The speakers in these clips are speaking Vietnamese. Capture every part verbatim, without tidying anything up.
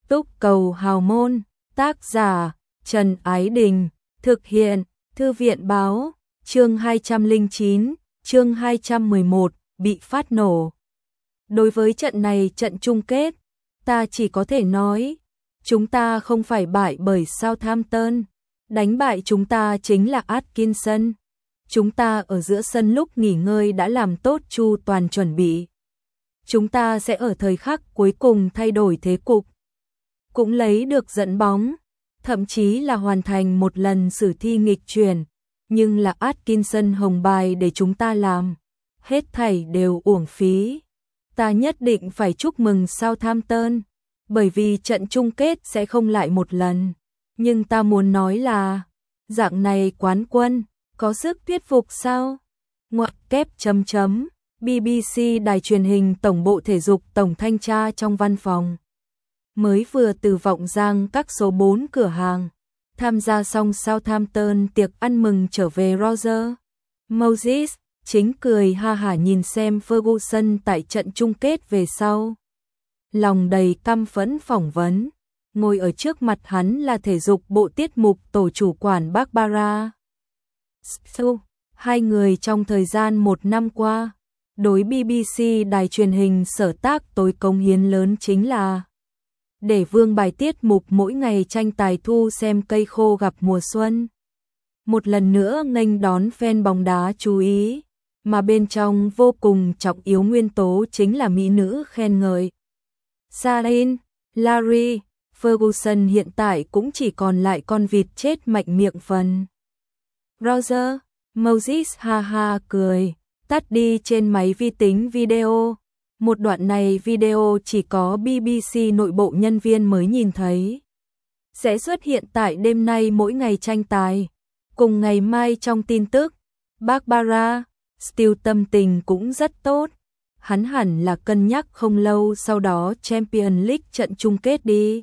Túc cầu hào môn, tác giả Trần Ái Đình, thực hiện Thư viện báo, chương hai trăm lẻ chín, chương hai trăm mười một, bị phát nổ. Đối với trận này, trận chung kết, ta chỉ có thể nói, chúng ta không phải bại bởi Southampton, đánh bại chúng ta chính là Atkinson. Chúng ta ở giữa sân lúc nghỉ ngơi đã làm tốt chu toàn chuẩn bị. Chúng ta sẽ ở thời khắc cuối cùng thay đổi thế cục, cũng lấy được dẫn bóng, thậm chí là hoàn thành một lần sử thi nghịch chuyển, nhưng là Atkinson hồng bài để chúng ta làm, hết thảy đều uổng phí. Ta nhất định phải chúc mừng Southampton, bởi vì trận chung kết sẽ không lại một lần, nhưng ta muốn nói là, dạng này quán quân, có sức thuyết phục sao? Ngoặc kép chấm chấm, bê bê xê đài truyền hình tổng bộ thể dục tổng thanh tra trong văn phòng. Mới vừa từ vọng giang các số bốn cửa hàng, tham gia xong Southampton tiệc ăn mừng trở về Roger Moses, chính cười ha hả nhìn xem Ferguson tại trận chung kết về sau. Lòng đầy căm phẫn phỏng vấn, ngồi ở trước mặt hắn là thể dục bộ tiết mục tổ chủ quản Barbara Stowe. Hai người trong thời gian một năm qua, đối bê bê xê đài truyền hình sở tác tối cống hiến lớn chính là để vương bài tiết mục mỗi ngày tranh tài thu xem cây khô gặp mùa xuân. Một lần nữa nghênh đón fan bóng đá chú ý, mà bên trong vô cùng trọng yếu nguyên tố chính là mỹ nữ khen ngợi. Sarin, Larry, Ferguson hiện tại cũng chỉ còn lại con vịt chết mạnh miệng phần. Roger Moses ha ha cười, tắt đi trên máy vi tính video. Một đoạn này video chỉ có bê bê xê nội bộ nhân viên mới nhìn thấy. Sẽ xuất hiện tại đêm nay mỗi ngày tranh tài. Cùng ngày mai trong tin tức, Barbara Stowe tâm tình cũng rất tốt. Hắn hẳn là cân nhắc không lâu sau đó Champions League trận chung kết đi.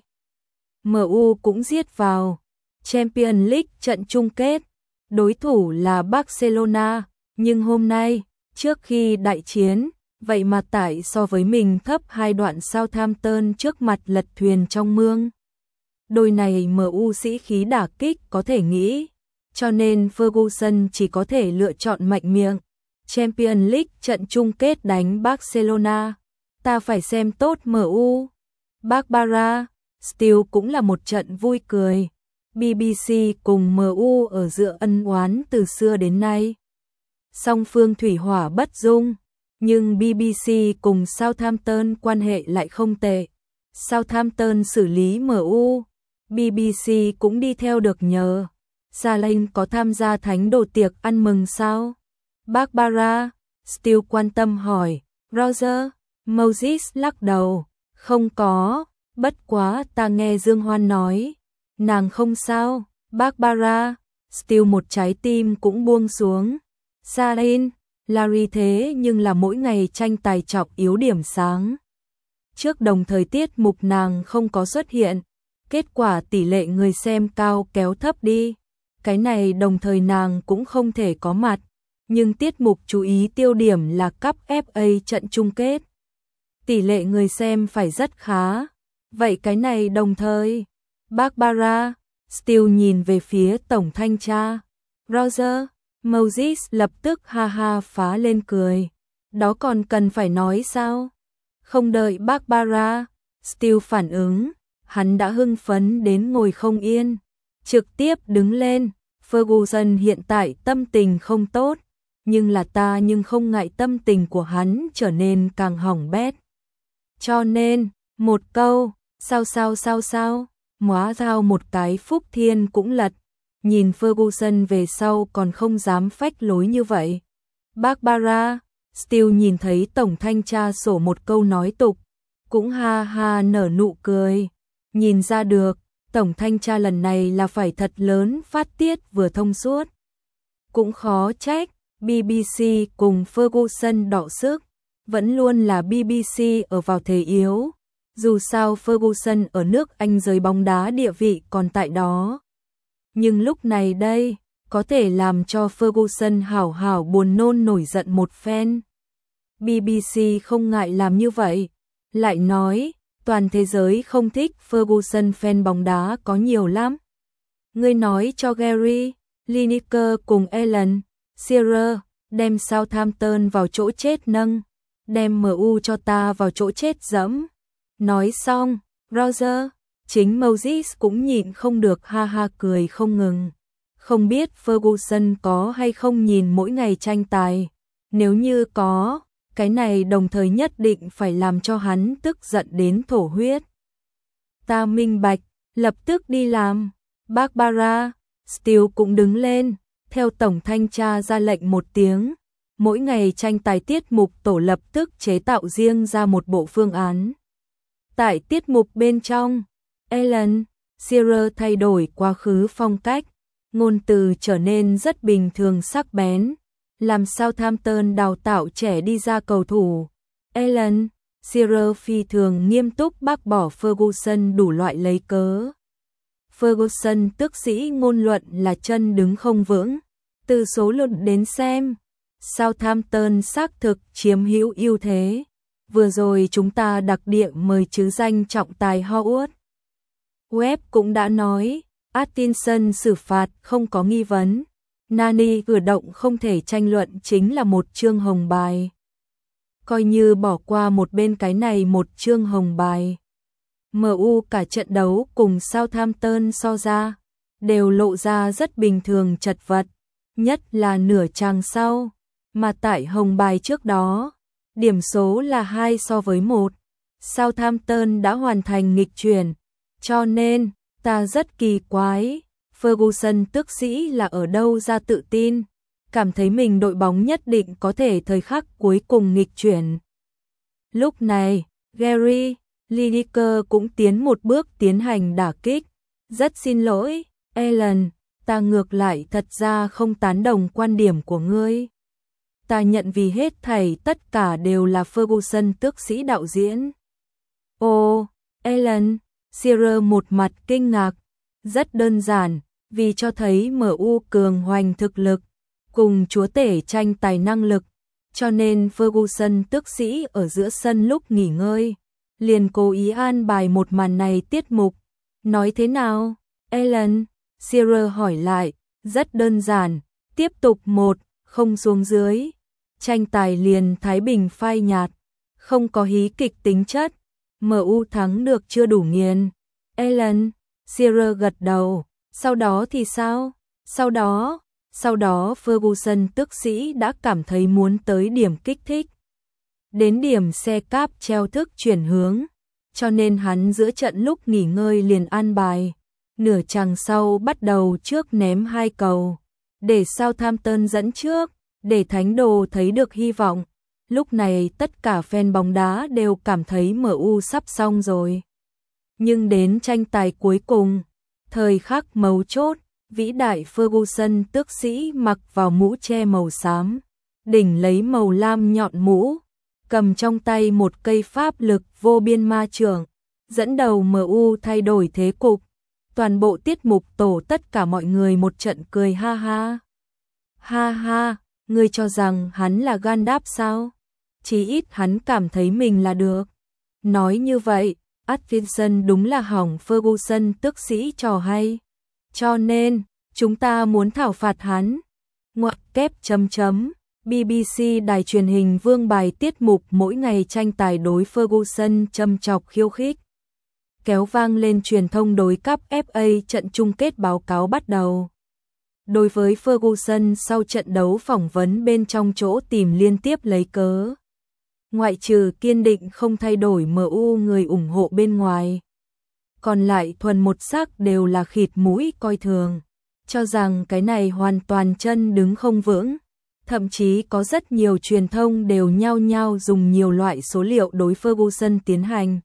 em u cũng giết vào. Champions League trận chung kết. Đối thủ là Barcelona. Nhưng hôm nay, trước khi đại chiến, vậy mà tại so với mình thấp hai đoạn Southampton trước mặt lật thuyền trong mương. Đôi này em u sĩ khí đả kích có thể nghĩ, cho nên Ferguson chỉ có thể lựa chọn mạnh miệng. Champions League trận chung kết đánh Barcelona, ta phải xem tốt em u. Barbara Stowe cũng là một trận vui cười. bê bê xê cùng em u ở giữa ân oán từ xưa đến nay. Song phương thủy hỏa bất dung. Nhưng bê bê xê cùng Southampton quan hệ lại không tệ. Southampton xử lý em u, bê bê xê cũng đi theo được nhờ. Saleh có tham gia thánh đồ tiệc ăn mừng sao? Barbara Stowe quan tâm hỏi. Roger Moses lắc đầu. Không có, bất quá ta nghe Dương Hoan nói. Nàng không sao. Barbara Stowe một trái tim cũng buông xuống. Saleh Larry thế nhưng là mỗi ngày tranh tài trọng yếu điểm sáng. Trước đồng thời tiết mục nàng không có xuất hiện, kết quả tỷ lệ người xem cao kéo thấp đi. Cái này đồng thời nàng cũng không thể có mặt, nhưng tiết mục chú ý tiêu điểm là cúp ép a trận chung kết. Tỷ lệ người xem phải rất khá. Vậy cái này đồng thời, Barbara Stowe nhìn về phía tổng thanh tra. Roger Moses lập tức ha ha phá lên cười. Đó còn cần phải nói sao? Không đợi Barbara Stowe phản ứng, hắn đã hưng phấn đến ngồi không yên, trực tiếp đứng lên. Ferguson hiện tại tâm tình không tốt, nhưng là ta nhưng không ngại tâm tình của hắn trở nên càng hỏng bét. Cho nên, một câu, sao sao sao sao, móa giao một cái Phúc Thiên cũng lật. Nhìn Ferguson về sau còn không dám phách lối như vậy. Barbara Stowe nhìn thấy tổng thanh tra sổ một câu nói tục, cũng ha ha nở nụ cười. Nhìn ra được, tổng thanh tra lần này là phải thật lớn phát tiết vừa thông suốt. Cũng khó trách, bê bê xê cùng Ferguson đọ sức, vẫn luôn là bê bê xê ở vào thế yếu. Dù sao Ferguson ở nước Anh giới bóng đá địa vị còn tại đó. Nhưng lúc này đây, có thể làm cho Ferguson hảo hảo buồn nôn nổi giận một phen. bê bê xê không ngại làm như vậy, lại nói, Toàn thế giới không thích Ferguson, fan bóng đá có nhiều lắm. Ngươi nói cho Gary Lineker cùng Alan Shearer đem Southampton vào chỗ chết nâng, đem em u cho ta vào chỗ chết dẫm. Nói xong, Roger, chính Moses cũng nhịn không được ha ha cười không ngừng. Không biết Ferguson có hay không nhìn mỗi ngày tranh tài. Nếu như có, cái này đồng thời nhất định phải làm cho hắn tức giận đến thổ huyết. Ta minh bạch, lập tức đi làm. Barbara Steele cũng đứng lên, theo tổng thanh tra ra lệnh một tiếng. Mỗi ngày tranh tài tiết mục tổ lập tức chế tạo riêng ra một bộ phương án. Tại tiết mục bên trong, Alan Shearer thay đổi quá khứ phong cách, ngôn từ trở nên rất bình thường sắc bén, làm Southampton đào tạo trẻ đi ra cầu thủ. Alan Shearer phi thường nghiêm túc bác bỏ Ferguson đủ loại lấy cớ. Ferguson tức sĩ ngôn luận là chân đứng không vững. Từ số luận đến xem, Southampton xác thực chiếm hữu ưu thế. Vừa rồi chúng ta đặc địa mời chứ danh trọng tài Howard Webb cũng đã nói, Atkinson xử phạt không có nghi vấn. Nani cử động không thể tranh luận chính là một chương hồng bài. Coi như bỏ qua một bên cái này một chương hồng bài. em u cả trận đấu cùng Southampton so ra, đều lộ ra rất bình thường chật vật, nhất là nửa chàng sau, mà tại hồng bài trước đó, điểm số là hai so với một. Southampton đã hoàn thành nghịch chuyển, cho nên, ta rất kỳ quái, Ferguson tức sĩ là ở đâu ra tự tin, cảm thấy mình đội bóng nhất định có thể thời khắc cuối cùng nghịch chuyển. Lúc này, Gary Lineker cũng tiến một bước tiến hành đả kích. Rất xin lỗi, Alan, ta ngược lại thật ra không tán đồng quan điểm của ngươi. Ta nhận vì hết thảy tất cả đều là Ferguson tước sĩ đạo diễn. Ồ, Alan Shearer một mặt kinh ngạc. Rất đơn giản, vì cho thấy em u cường hoành thực lực, cùng chúa tể tranh tài năng lực, cho nên Ferguson tước sĩ ở giữa sân lúc nghỉ ngơi, liền cố ý an bài một màn này tiết mục. Nói thế nào? Alan Shearer hỏi lại. Rất đơn giản, tiếp tục một, không xuống dưới. Tranh tài liền thái bình phai nhạt, không có hí kịch tính chất. em u thắng được chưa đủ nghiền. Alan Shearer gật đầu. Sau đó thì sao? Sau đó, sau đó Ferguson tước sĩ đã cảm thấy muốn tới điểm kích thích. Đến điểm xe cáp treo thức chuyển hướng, cho nên hắn giữa trận lúc nghỉ ngơi liền an bài. Nửa chàng sau bắt đầu trước ném hai cầu, để Southampton dẫn trước, để Thánh Đồ thấy được hy vọng. Lúc này tất cả fan bóng đá đều cảm thấy em u sắp xong rồi. Nhưng đến tranh tài cuối cùng, thời khắc mấu chốt, vĩ đại Ferguson tước sĩ mặc vào mũ che màu xám, đỉnh lấy màu lam nhọn mũ, cầm trong tay một cây pháp lực vô biên ma chưởng, dẫn đầu em u thay đổi thế cục. Toàn bộ tiết mục tổ tất cả mọi người một trận cười ha ha. Ha ha, ngươi cho rằng hắn là gan đáp sao? Chí ít hắn cảm thấy mình là được. Nói như vậy, Atkinson đúng là hỏng Ferguson tước sĩ trò hay. Cho nên, chúng ta muốn thảo phạt hắn. Ngoặc kép chấm chấm. bê bê xê đài truyền hình vương bài tiết mục mỗi ngày tranh tài đối Ferguson châm chọc khiêu khích. Kéo vang lên truyền thông đối cúp ép a trận chung kết báo cáo bắt đầu. Đối với Ferguson sau trận đấu phỏng vấn bên trong chỗ tìm liên tiếp lấy cớ. Ngoại trừ kiên định không thay đổi em u người ủng hộ bên ngoài. Còn lại thuần một sắc đều là khịt mũi coi thường. Cho rằng cái này hoàn toàn chân đứng không vững. Thậm chí có rất nhiều truyền thông đều nhao nhao dùng nhiều loại số liệu đối Ferguson tiến hành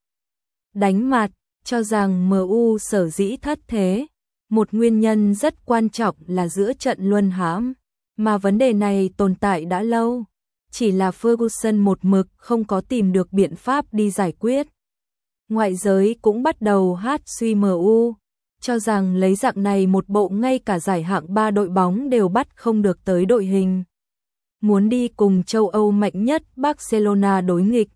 đánh mặt, cho rằng em u sở dĩ thất thế. Một nguyên nhân rất quan trọng là giữa trận luân hãm, mà vấn đề này tồn tại đã lâu. Chỉ là Ferguson một mực không có tìm được biện pháp đi giải quyết. Ngoại giới cũng bắt đầu hát suy em u, cho rằng lấy dạng này một bộ ngay cả giải hạng ba đội bóng đều bắt không được tới đội hình. Muốn đi cùng châu Âu mạnh nhất Barcelona đối nghịch,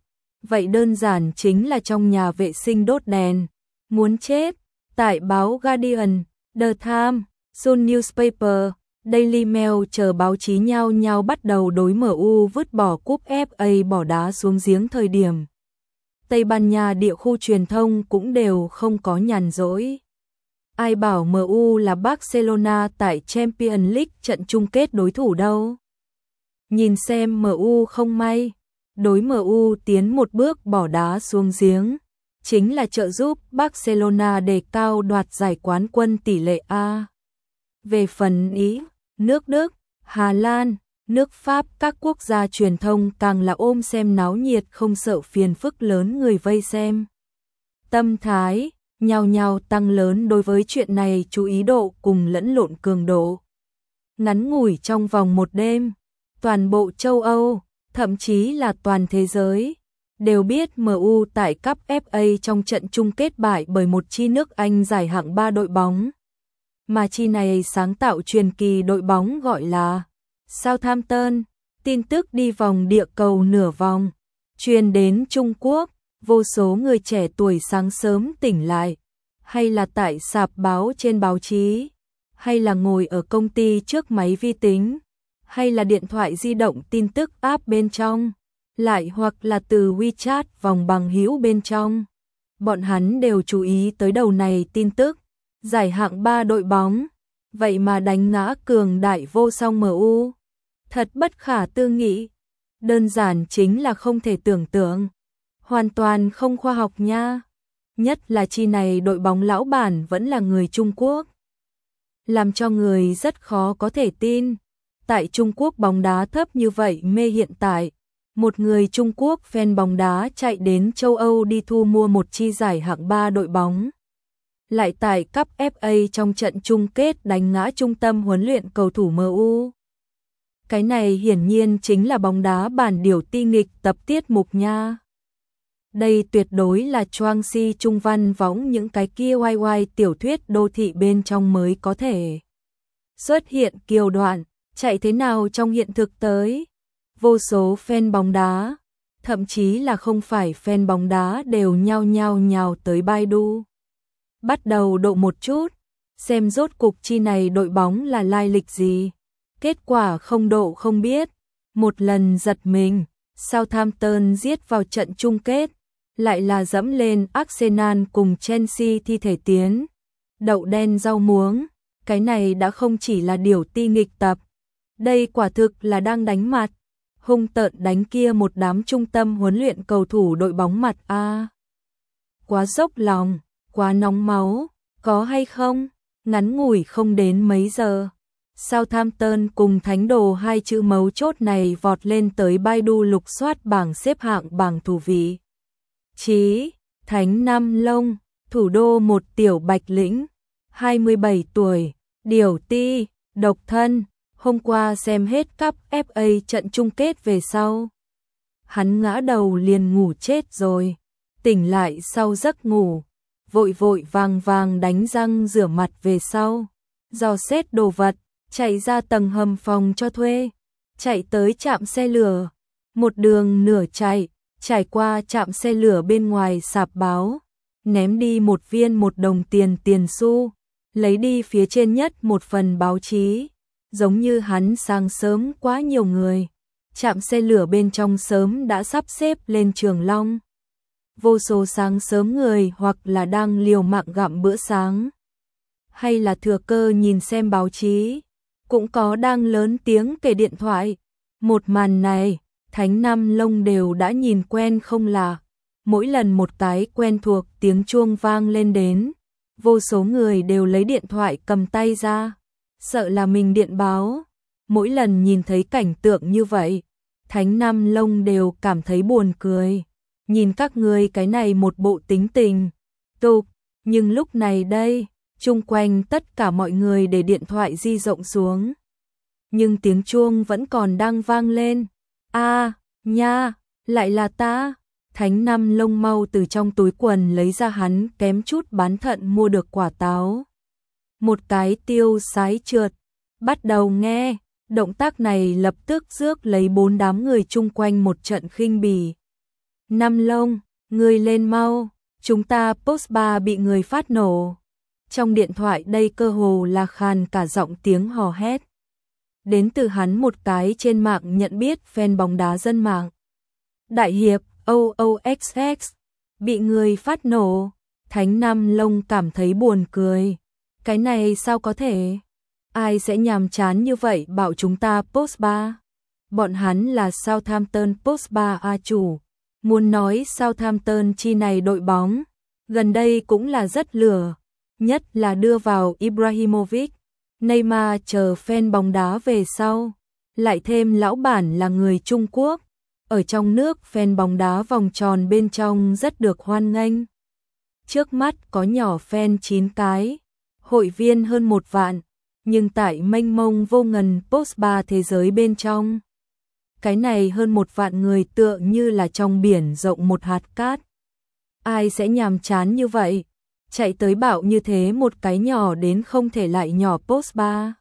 vậy đơn giản chính là trong nhà vệ sinh đốt đèn. Muốn chết. Tại báo Guardian, The Times, Sun Newspaper, Daily Mail chờ báo chí nhao nhao bắt đầu đối em u vứt bỏ cúp ép a bỏ đá xuống giếng thời điểm. Tây Ban Nha địa khu truyền thông cũng đều không có nhàn rỗi. Ai bảo em u là Barcelona tại Champions League trận chung kết đối thủ đâu. Nhìn xem em u không may, đối em u tiến một bước bỏ đá xuống giếng, chính là trợ giúp Barcelona đề cao đoạt giải quán quân tỷ lệ A. Về phần Ý, nước Đức, Hà Lan, nước Pháp, các quốc gia truyền thông càng là ôm xem náo nhiệt không sợ phiền phức lớn người vây xem. Tâm thái, nhao nhao tăng lớn đối với chuyện này chú ý độ cùng lẫn lộn cường độ. Ngắn ngủi trong vòng một đêm, toàn bộ châu Âu, thậm chí là toàn thế giới, đều biết em u tại cúp ép a trong trận chung kết bại bởi một chi nước Anh giải hạng ba đội bóng. Mà chi này sáng tạo truyền kỳ đội bóng gọi là Southampton. Tin tức đi vòng địa cầu nửa vòng, truyền đến Trung Quốc, vô số người trẻ tuổi sáng sớm tỉnh lại, hay là tại sạp báo trên báo chí, hay là ngồi ở công ty trước máy vi tính, hay là điện thoại di động tin tức app bên trong, lại hoặc là từ WeChat vòng bằng hữu bên trong. Bọn hắn đều chú ý tới đầu này tin tức, giải hạng ba đội bóng, vậy mà đánh ngã cường đại vô song em u. Thật bất khả tư nghị, đơn giản chính là không thể tưởng tượng, hoàn toàn không khoa học nha. Nhất là chi này đội bóng lão bản vẫn là người Trung Quốc. Làm cho người rất khó có thể tin, tại Trung Quốc bóng đá thấp như vậy mê hiện tại, một người Trung Quốc fan bóng đá chạy đến châu Âu đi thu mua một chi giải hạng ba đội bóng. Lại tại cúp ép a trong trận chung kết đánh ngã trung tâm huấn luyện cầu thủ em u. Cái này hiển nhiên chính là bóng đá bản điểu ti nghịch tập tiết mục nha. Đây tuyệt đối là choang si trung văn võng những cái kia oai oai tiểu thuyết đô thị bên trong mới có thể xuất hiện kiều đoạn, chạy thế nào trong hiện thực tới. Vô số fan bóng đá, thậm chí là không phải fan bóng đá đều nhao nhao nhào tới Baidu. Bắt đầu độ một chút, xem rốt cục chi này đội bóng là lai lịch gì. Kết quả không độ không biết, một lần giật mình, Southampton giết vào trận chung kết, lại là dẫm lên Arsenal cùng Chelsea thi thể tiến. Đậu đen rau muống, cái này đã không chỉ là điều ti nghịch tập, đây quả thực là đang đánh mặt, hung tợn đánh kia một đám trung tâm huấn luyện cầu thủ đội bóng mặt a. À, quá dốc lòng, quá nóng máu, có hay không? Ngắn ngủi không đến mấy giờ, Southampton cùng Thánh Đồ hai chữ mấu chốt này vọt lên tới Baidu lục soát bảng xếp hạng bảng thủ vị. Chí, Thánh Nam Long, thủ đô một tiểu bạch lĩnh, hai mươi bảy tuổi, điều ti, độc thân, hôm qua xem hết cúp ép a trận chung kết về sau. Hắn ngã đầu liền ngủ chết rồi, tỉnh lại sau giấc ngủ, vội vội vàng vàng đánh răng rửa mặt về sau, dò xét đồ vật, chạy ra tầng hầm phòng cho thuê, chạy tới trạm xe lửa, một đường nửa chạy, trải qua trạm xe lửa bên ngoài sạp báo, ném đi một viên một đồng tiền tiền xu, lấy đi phía trên nhất một phần báo chí, giống như hắn sáng sớm quá nhiều người, trạm xe lửa bên trong sớm đã sắp xếp lên Trường Long. Vô số sáng sớm người hoặc là đang liều mạng gặm bữa sáng, hay là thừa cơ nhìn xem báo chí, cũng có đang lớn tiếng kể điện thoại. Một màn này, Thánh Nam Long đều đã nhìn quen không lạ. Mỗi lần một cái quen thuộc tiếng chuông vang lên đến, vô số người đều lấy điện thoại cầm tay ra, sợ là mình điện báo. Mỗi lần nhìn thấy cảnh tượng như vậy, Thánh Nam Long đều cảm thấy buồn cười. Nhìn các người cái này một bộ tính tình tục, nhưng lúc này đây, chung quanh tất cả mọi người để điện thoại di rộng xuống. Nhưng tiếng chuông vẫn còn đang vang lên. A, à, nha, lại là ta. Thánh Nam Long mau từ trong túi quần lấy ra hắn kém chút bán thận mua được quả táo. Một cái tiêu sái trượt, bắt đầu nghe, động tác này lập tức rước lấy bốn đám người chung quanh một trận khinh bỉ. Năm Long, người lên mau, chúng ta post bar bị người phát nổ. Trong điện thoại đây cơ hồ là khàn cả giọng tiếng hò hét. Đến từ hắn một cái trên mạng nhận biết fan bóng đá dân mạng. Đại hiệp O O X X bị người phát nổ. Thánh Nam Long cảm thấy buồn cười. Cái này sao có thể? Ai sẽ nhàm chán như vậy bảo chúng ta post bar? Bọn hắn là Southampton post bar A chủ. Muốn nói Southampton chi này đội bóng, gần đây cũng là rất lửa, nhất là đưa vào Ibrahimovic, Neymar chờ fan bóng đá về sau, lại thêm lão bản là người Trung Quốc, ở trong nước fan bóng đá vòng tròn bên trong rất được hoan nghênh. Trước mắt có nhỏ fan chín cái, hội viên hơn một vạn, nhưng tại mênh mông vô ngần post bar thế giới bên trong, cái này hơn một vạn người tựa như là trong biển rộng một hạt cát. Ai sẽ nhàm chán như vậy? Chạy tới bảo như thế một cái nhỏ đến không thể lại nhỏ post bar.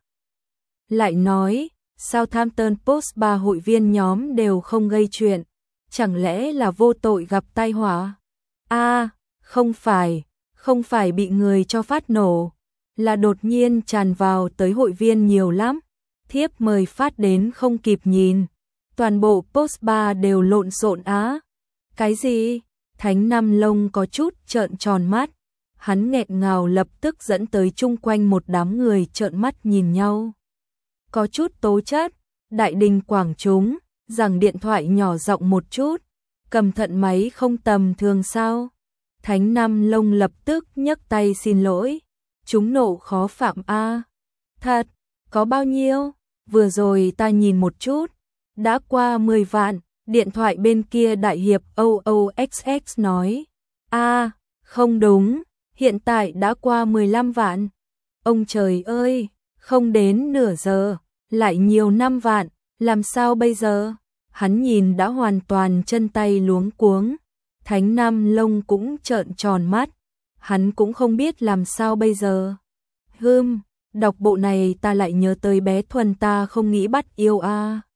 Lại nói, Southampton post bar hội viên nhóm đều không gây chuyện. Chẳng lẽ là vô tội gặp tai họa? A, không phải, không phải bị người cho phát nổ, là đột nhiên tràn vào tới hội viên nhiều lắm. Thiếp mời phát đến không kịp nhìn. Toàn bộ post bar đều lộn xộn á. Cái gì? Thánh Nam Long có chút trợn tròn mắt. Hắn nghẹn ngào lập tức dẫn tới chung quanh một đám người trợn mắt nhìn nhau. Có chút tố chất, đại đình quảng chúng, rằng điện thoại nhỏ giọng một chút, cầm thận máy không tầm thường sao. Thánh Nam Long lập tức nhấc tay xin lỗi. Chúng nộ khó phạm a. Thật, có bao nhiêu? Vừa rồi ta nhìn một chút. Đã qua mười vạn, điện thoại bên kia đại hiệp O O X X nói. A, không đúng, hiện tại đã qua mười lăm vạn. Ông trời ơi, không đến nửa giờ, lại nhiều năm vạn, làm sao bây giờ? Hắn nhìn đã hoàn toàn chân tay luống cuống. Thánh Nam Long cũng trợn tròn mắt, hắn cũng không biết làm sao bây giờ. Hừm, đọc bộ này ta lại nhớ tới bé Thuần ta không nghĩ bắt yêu a.